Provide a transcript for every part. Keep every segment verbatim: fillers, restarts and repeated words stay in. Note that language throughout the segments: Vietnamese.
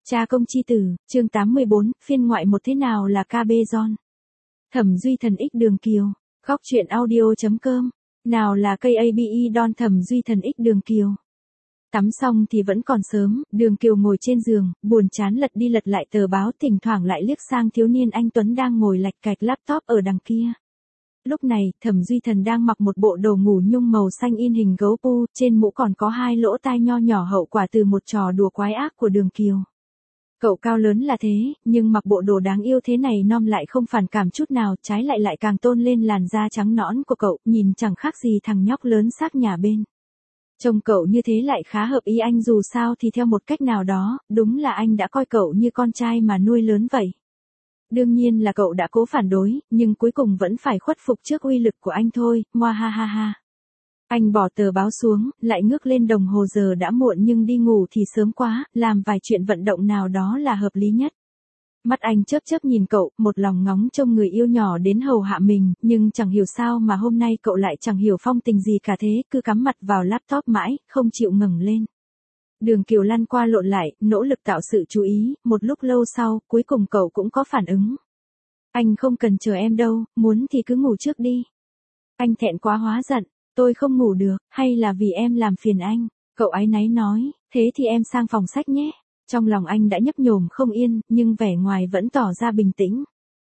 Cha công chi tử, chương tám mươi bốn, phiên ngoại một thế nào là ca bê giòn. Thẩm Duy Thần X Đường Kiều, góc truyện audio.com, nào là cây a bê e Don Thẩm Duy Thần X Đường Kiều. Tắm xong thì vẫn còn sớm, Đường Kiều ngồi trên giường, buồn chán lật đi lật lại tờ báo, thỉnh thoảng lại liếc sang thiếu niên anh Tuấn đang ngồi lạch cạch laptop ở đằng kia. Lúc này, Thẩm Duy Thần đang mặc một bộ đồ ngủ nhung màu xanh in hình gấu pu, trên mũ còn có hai lỗ tai nho nhỏ hậu quả từ một trò đùa quái ác của Đường Kiều. Cậu cao lớn là thế, nhưng mặc bộ đồ đáng yêu thế này nom lại không phản cảm chút nào, trái lại lại càng tôn lên làn da trắng nõn của cậu, nhìn chẳng khác gì thằng nhóc lớn xác nhà bên. Trông cậu như thế lại khá hợp ý anh, dù sao thì theo một cách nào đó, đúng là anh đã coi cậu như con trai mà nuôi lớn vậy. Đương nhiên là cậu đã cố phản đối, nhưng cuối cùng vẫn phải khuất phục trước uy lực của anh thôi, ngoa ha ha ha. Anh bỏ tờ báo xuống, lại ngước lên đồng hồ, giờ đã muộn nhưng đi ngủ thì sớm quá, làm vài chuyện vận động nào đó là hợp lý nhất. Mắt anh chớp chớp nhìn cậu, một lòng ngóng trông người yêu nhỏ đến hầu hạ mình, nhưng chẳng hiểu sao mà hôm nay cậu lại chẳng hiểu phong tình gì cả thế, cứ cắm mặt vào laptop mãi, không chịu ngẩng lên. Đường Kiều lăn qua lộn lại, nỗ lực tạo sự chú ý, một lúc lâu sau, cuối cùng cậu cũng có phản ứng. Anh không cần chờ em đâu, muốn thì cứ ngủ trước đi. Anh thẹn quá hóa giận, tôi không ngủ được, hay là vì em làm phiền anh? Cậu áy náy nói, thế thì em sang phòng sách nhé. Trong lòng anh đã nhấp nhổm không yên, nhưng vẻ ngoài vẫn tỏ ra bình tĩnh.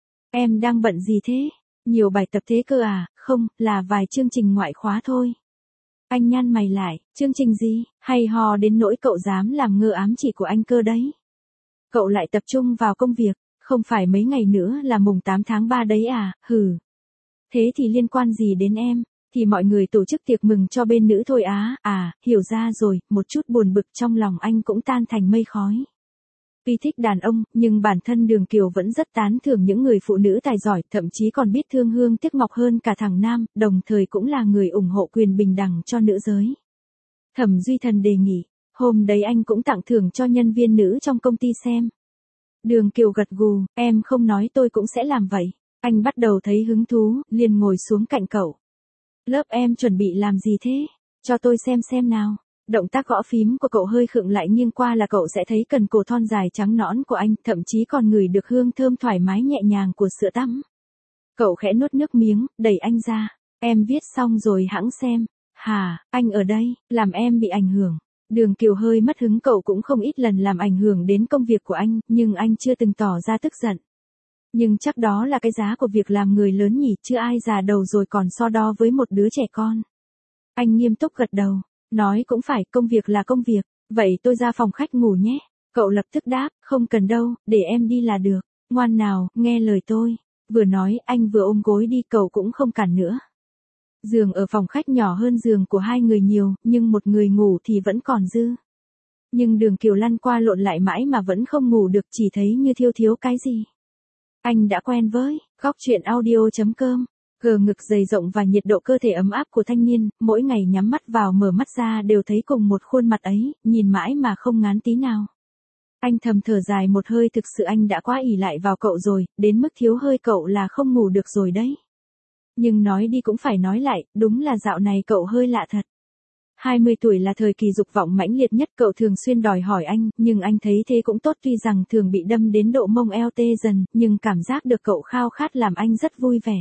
Em đang bận gì thế? Nhiều bài tập thế cơ à? Không, là vài chương trình ngoại khóa thôi. Anh nhăn mày lại, chương trình gì? Hay ho đến nỗi cậu dám làm ngơ ám chỉ của anh cơ đấy. Cậu lại tập trung vào công việc, không phải mấy ngày nữa là mùng tám tháng ba đấy à? Hừ. Thế thì liên quan gì đến em? Thì mọi người tổ chức tiệc mừng cho bên nữ thôi á. À, hiểu ra rồi, một chút buồn bực trong lòng anh cũng tan thành mây khói. Tuy thích đàn ông, nhưng bản thân Đường Kiều vẫn rất tán thưởng những người phụ nữ tài giỏi, thậm chí còn biết thương hương tiếc ngọc hơn cả thằng nam, đồng thời cũng là người ủng hộ quyền bình đẳng cho nữ giới. Thẩm Duy Thần đề nghị, hôm đấy anh cũng tặng thưởng cho nhân viên nữ trong công ty xem. Đường Kiều gật gù, em không nói tôi cũng sẽ làm vậy. Anh bắt đầu thấy hứng thú, liền ngồi xuống cạnh cậu. Lớp em chuẩn bị làm gì thế? Cho tôi xem xem nào. Động tác gõ phím của cậu hơi khựng lại, nghiêng qua là cậu sẽ thấy cần cổ thon dài trắng nõn của anh, thậm chí còn ngửi được hương thơm thoải mái nhẹ nhàng của sữa tắm. Cậu khẽ nuốt nước miếng, đẩy anh ra. Em viết xong rồi hẵng xem. Hà, anh ở đây, làm em bị ảnh hưởng. Đường Kiều hơi mất hứng, cậu cũng không ít lần làm ảnh hưởng đến công việc của anh, nhưng anh chưa từng tỏ ra tức giận. Nhưng chắc đó là cái giá của việc làm người lớn nhỉ, chứ ai già đầu rồi còn so đo với một đứa trẻ con. Anh nghiêm túc gật đầu, nói cũng phải, công việc là công việc, vậy tôi ra phòng khách ngủ nhé. Cậu lập tức đáp, không cần đâu, để em đi là được, ngoan nào, nghe lời tôi. Vừa nói, anh vừa ôm gối đi, cậu cũng không cản nữa. Giường ở phòng khách nhỏ hơn giường của hai người nhiều, nhưng một người ngủ thì vẫn còn dư. Nhưng Đường Kiều lăn qua lộn lại mãi mà vẫn không ngủ được, chỉ thấy như thiếu thiếu cái gì. Anh đã quen với góc truyện audio.com, gờ ngực dày rộng và nhiệt độ cơ thể ấm áp của thanh niên, mỗi ngày nhắm mắt vào mở mắt ra đều thấy cùng một khuôn mặt ấy, nhìn mãi mà không ngán tí nào. Anh thầm thở dài một hơi, thực sự anh đã quá ỷ lại vào cậu rồi, đến mức thiếu hơi cậu là không ngủ được rồi đấy. Nhưng nói đi cũng phải nói lại, đúng là dạo này cậu hơi lạ thật. hai mươi tuổi là thời kỳ dục vọng mãnh liệt nhất, cậu thường xuyên đòi hỏi anh, nhưng anh thấy thế cũng tốt, tuy rằng thường bị đâm đến độ mông eo tê dần, nhưng cảm giác được cậu khao khát làm anh rất vui vẻ.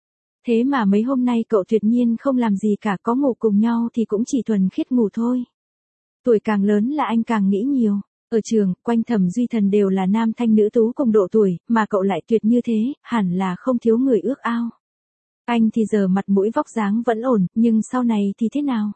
Thế mà mấy hôm nay cậu tuyệt nhiên không làm gì cả, có ngủ cùng nhau thì cũng chỉ thuần khiết ngủ thôi. Tuổi càng lớn là anh càng nghĩ nhiều. Ở trường, quanh Thẩm Duy Thần đều là nam thanh nữ tú cùng độ tuổi, mà cậu lại tuyệt như thế, hẳn là không thiếu người ước ao. Anh thì giờ mặt mũi vóc dáng vẫn ổn, nhưng sau này thì thế nào?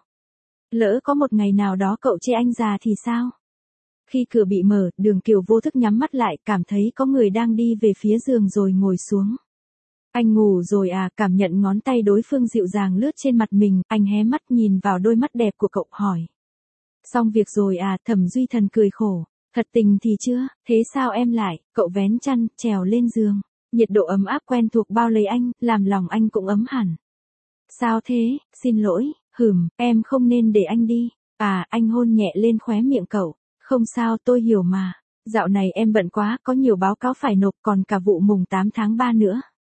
Lỡ có một ngày nào đó cậu chê anh già thì sao? Khi cửa bị mở, Đường Kiều vô thức nhắm mắt lại, cảm thấy có người đang đi về phía giường rồi ngồi xuống. Anh ngủ rồi à? Cảm nhận ngón tay đối phương dịu dàng lướt trên mặt mình, anh hé mắt nhìn vào đôi mắt đẹp của cậu hỏi. Xong việc rồi à? Thẩm Duy Thần cười khổ. Thật tình thì chưa, thế sao em lại? Cậu vén chăn, trèo lên giường. Nhiệt độ ấm áp quen thuộc bao lấy anh, làm lòng anh cũng ấm hẳn. Sao thế? Xin lỗi. Hừm, em không nên để anh đi. À, anh hôn nhẹ lên khóe miệng cậu. Không sao, tôi hiểu mà. Dạo này em bận quá, có nhiều báo cáo phải nộp, còn cả vụ mùng tám tháng ba nữa.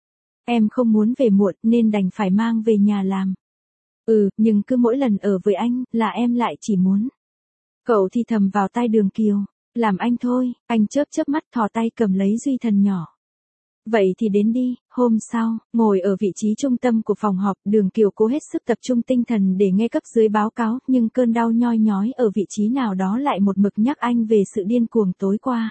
Em không muốn về muộn nên đành phải mang về nhà làm. Ừ, nhưng cứ mỗi lần ở với anh là em lại chỉ muốn. Cậu thì thầm vào tai Đường Kiều. Làm anh thôi, anh chớp chớp mắt thò tay cầm lấy Duy Thần nhỏ. Vậy thì đến đi. Hôm sau, ngồi ở vị trí trung tâm của phòng họp, Đường Kiều cố hết sức tập trung tinh thần để nghe cấp dưới báo cáo, nhưng cơn đau nhoi nhói ở vị trí nào đó lại một mực nhắc anh về sự điên cuồng tối qua.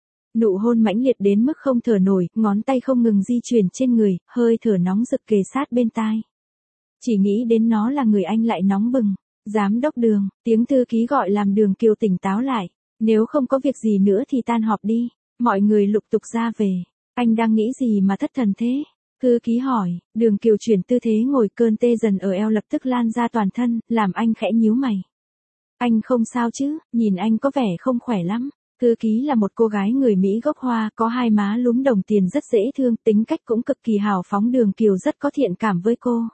Nụ hôn mãnh liệt đến mức không thở nổi, ngón tay không ngừng di chuyển trên người, hơi thở nóng rực kề sát bên tai. Chỉ nghĩ đến nó là người anh lại nóng bừng. Giám đốc Đường, tiếng thư ký gọi làm Đường Kiều tỉnh táo lại. Nếu không có việc gì nữa thì tan họp đi. Mọi người lục tục ra về. Anh đang nghĩ gì mà thất thần thế? Thư ký hỏi. Đường Kiều chuyển tư thế ngồi, cơn tê dần ở eo lập tức lan ra toàn thân, làm anh khẽ nhíu mày. Anh không sao chứ? Nhìn anh có vẻ không khỏe lắm. Thư ký là một cô gái người Mỹ gốc Hoa, có hai má lúm đồng tiền rất dễ thương, tính cách cũng cực kỳ hào phóng. Đường Kiều rất có thiện cảm với cô.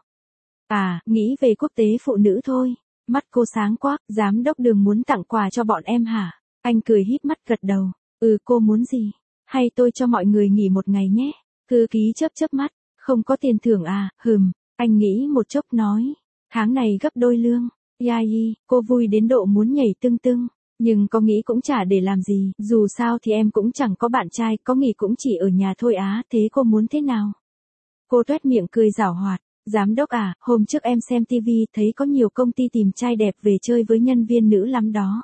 À, nghĩ về quốc tế phụ nữ thôi. Mắt cô sáng quắc, giám đốc Đường muốn tặng quà cho bọn em hả? Anh cười híp mắt gật đầu. Ừ, cô muốn gì? Hay tôi cho mọi người nghỉ một ngày nhé? Thư ký chớp chớp mắt. Không có tiền thưởng à? Hừm. Anh nghĩ một chốc nói. Tháng này gấp đôi lương. Yai, cô vui đến độ muốn nhảy tưng tưng. Nhưng có nghĩ cũng chả để làm gì, dù sao thì em cũng chẳng có bạn trai, có nghỉ cũng chỉ ở nhà thôi á, thế cô muốn thế nào? Cô tuét miệng cười giảo hoạt. Giám đốc à, hôm trước em xem tivi thấy có nhiều công ty tìm trai đẹp về chơi với nhân viên nữ lắm đó.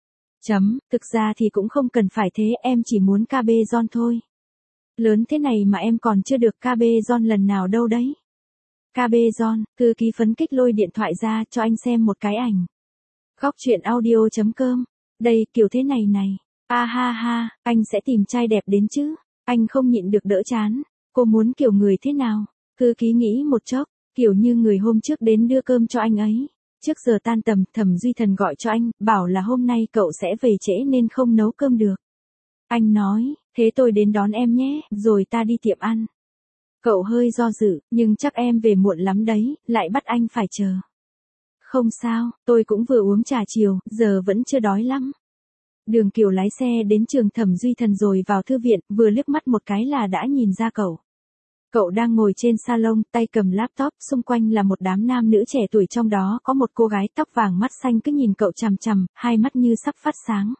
Chấm, thực ra thì cũng không cần phải thế, em chỉ muốn ca bê giòn thôi. Lớn thế này mà em còn chưa được ca bê giòn lần nào đâu đấy. ca bê giòn, thư ký phấn kích lôi điện thoại ra cho anh xem một cái ảnh. Góc truyện audio chấm com. Đây, kiểu thế này này. A ha ha, anh sẽ tìm trai đẹp đến chứ. Anh không nhịn được đỡ chán. Cô muốn kiểu người thế nào? Thư ký nghĩ một chốc, kiểu như người hôm trước đến đưa cơm cho anh ấy. Trước giờ tan tầm, Thẩm Duy Thần gọi cho anh, bảo là hôm nay cậu sẽ về trễ nên không nấu cơm được. Anh nói, thế tôi đến đón em nhé, rồi ta đi tiệm ăn. Cậu hơi do dự, nhưng chắc em về muộn lắm đấy, lại bắt anh phải chờ. Không sao, tôi cũng vừa uống trà chiều, giờ vẫn chưa đói lắm. Đường Kiều lái xe đến trường Thẩm Duy Thần rồi vào thư viện, vừa liếc mắt một cái là đã nhìn ra cậu. Cậu đang ngồi trên salon, tay cầm laptop, xung quanh là một đám nam nữ trẻ tuổi, trong đó có một cô gái tóc vàng mắt xanh cứ nhìn cậu chằm chằm, hai mắt như sắp phát sáng.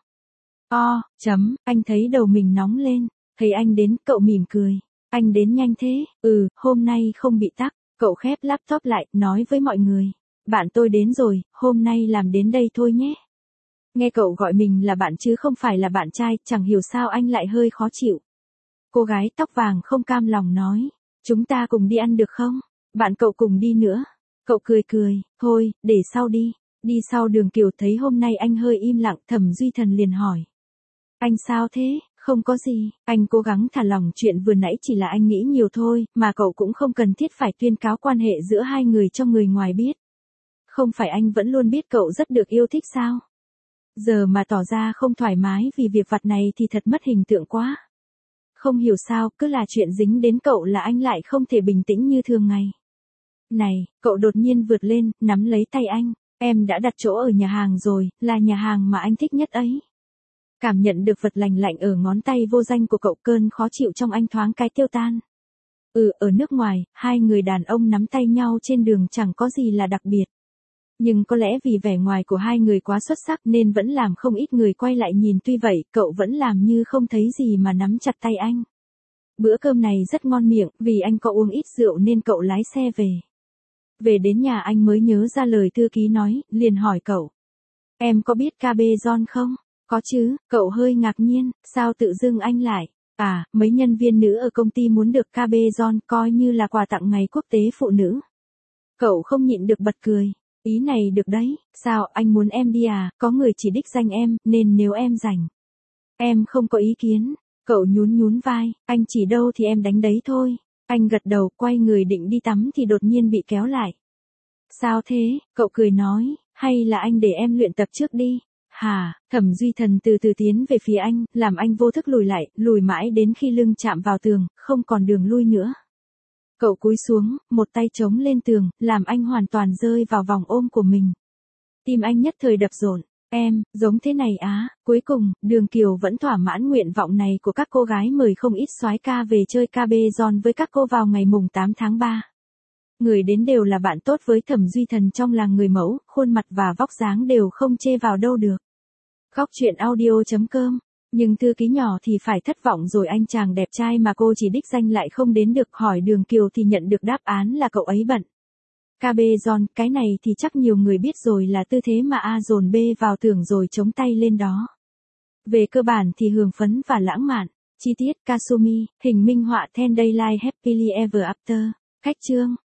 O, chấm, anh thấy đầu mình nóng lên, thấy anh đến, cậu mỉm cười. Anh đến nhanh thế, ừ, hôm nay không bị tắc, cậu khép laptop lại, nói với mọi người. Bạn tôi đến rồi, hôm nay làm đến đây thôi nhé. Nghe cậu gọi mình là bạn chứ không phải là bạn trai, chẳng hiểu sao anh lại hơi khó chịu. Cô gái tóc vàng không cam lòng nói. Chúng ta cùng đi ăn được không? Bạn cậu cùng đi nữa. Cậu cười cười, thôi, để sau đi. Đi sau. Đường Kiều thấy hôm nay anh hơi im lặng, Thẩm Duy Thần liền hỏi. Anh sao thế? Không có gì, anh cố gắng thả lỏng, chuyện vừa nãy chỉ là anh nghĩ nhiều thôi, mà cậu cũng không cần thiết phải tuyên cáo quan hệ giữa hai người cho người ngoài biết. Không phải anh vẫn luôn biết cậu rất được yêu thích sao? Giờ mà tỏ ra không thoải mái vì việc vặt này thì thật mất hình tượng quá. Không hiểu sao, cứ là chuyện dính đến cậu là anh lại không thể bình tĩnh như thường ngày. Này, cậu đột nhiên vượt lên, nắm lấy tay anh. Em đã đặt chỗ ở nhà hàng rồi, là nhà hàng mà anh thích nhất ấy. Cảm nhận được vật lành lạnh ở ngón tay vô danh của cậu, cơn khó chịu trong anh thoáng cái tiêu tan. Ừ, ở nước ngoài, hai người đàn ông nắm tay nhau trên đường chẳng có gì là đặc biệt. Nhưng có lẽ vì vẻ ngoài của hai người quá xuất sắc nên vẫn làm không ít người quay lại nhìn, tuy vậy, cậu vẫn làm như không thấy gì mà nắm chặt tay anh. Bữa cơm này rất ngon miệng, vì anh có uống ít rượu nên cậu lái xe về. Về đến nhà anh mới nhớ ra lời thư ký nói, liền hỏi cậu. Em có biết ca bê giòn không? Có chứ, cậu hơi ngạc nhiên, sao tự dưng anh lại? À, mấy nhân viên nữ ở công ty muốn được ca bê giòn coi như là quà tặng ngày quốc tế phụ nữ. Cậu không nhịn được bật cười. Ý này được đấy, sao anh muốn em đi à, có người chỉ đích danh em, nên nếu em rảnh. Em không có ý kiến, cậu nhún nhún vai, anh chỉ đâu thì em đánh đấy thôi. Anh gật đầu, quay người định đi tắm thì đột nhiên bị kéo lại. Sao thế, cậu cười nói, hay là anh để em luyện tập trước đi. Hả, Thẩm Duy Thần từ từ tiến về phía anh, làm anh vô thức lùi lại, lùi mãi đến khi lưng chạm vào tường, không còn đường lui nữa. Cậu cúi xuống, một tay chống lên tường, làm anh hoàn toàn rơi vào vòng ôm của mình. Tim anh nhất thời đập rộn. Em, giống thế này á. Cuối cùng, Đường Kiều vẫn thỏa mãn nguyện vọng này của các cô gái, mời không ít soái ca về chơi ca bê giòn với các cô vào ngày mùng tám tháng ba. Người đến đều là bạn tốt với Thẩm Duy Thần trong làng người mẫu, khuôn mặt và vóc dáng đều không chê vào đâu được. Góc truyện audio chấm com Nhưng thư ký nhỏ thì phải thất vọng rồi, anh chàng đẹp trai mà cô chỉ đích danh lại không đến được, hỏi Đường Kiều thì nhận được đáp án là cậu ấy bận. ca bê John, cái này thì chắc nhiều người biết rồi, là tư thế mà A dồn B vào tường rồi chống tay lên đó. Về cơ bản thì hưng phấn và lãng mạn. Chi tiết, Kasumi, hình minh họa ten Daylight Happily Ever After. Khách chương.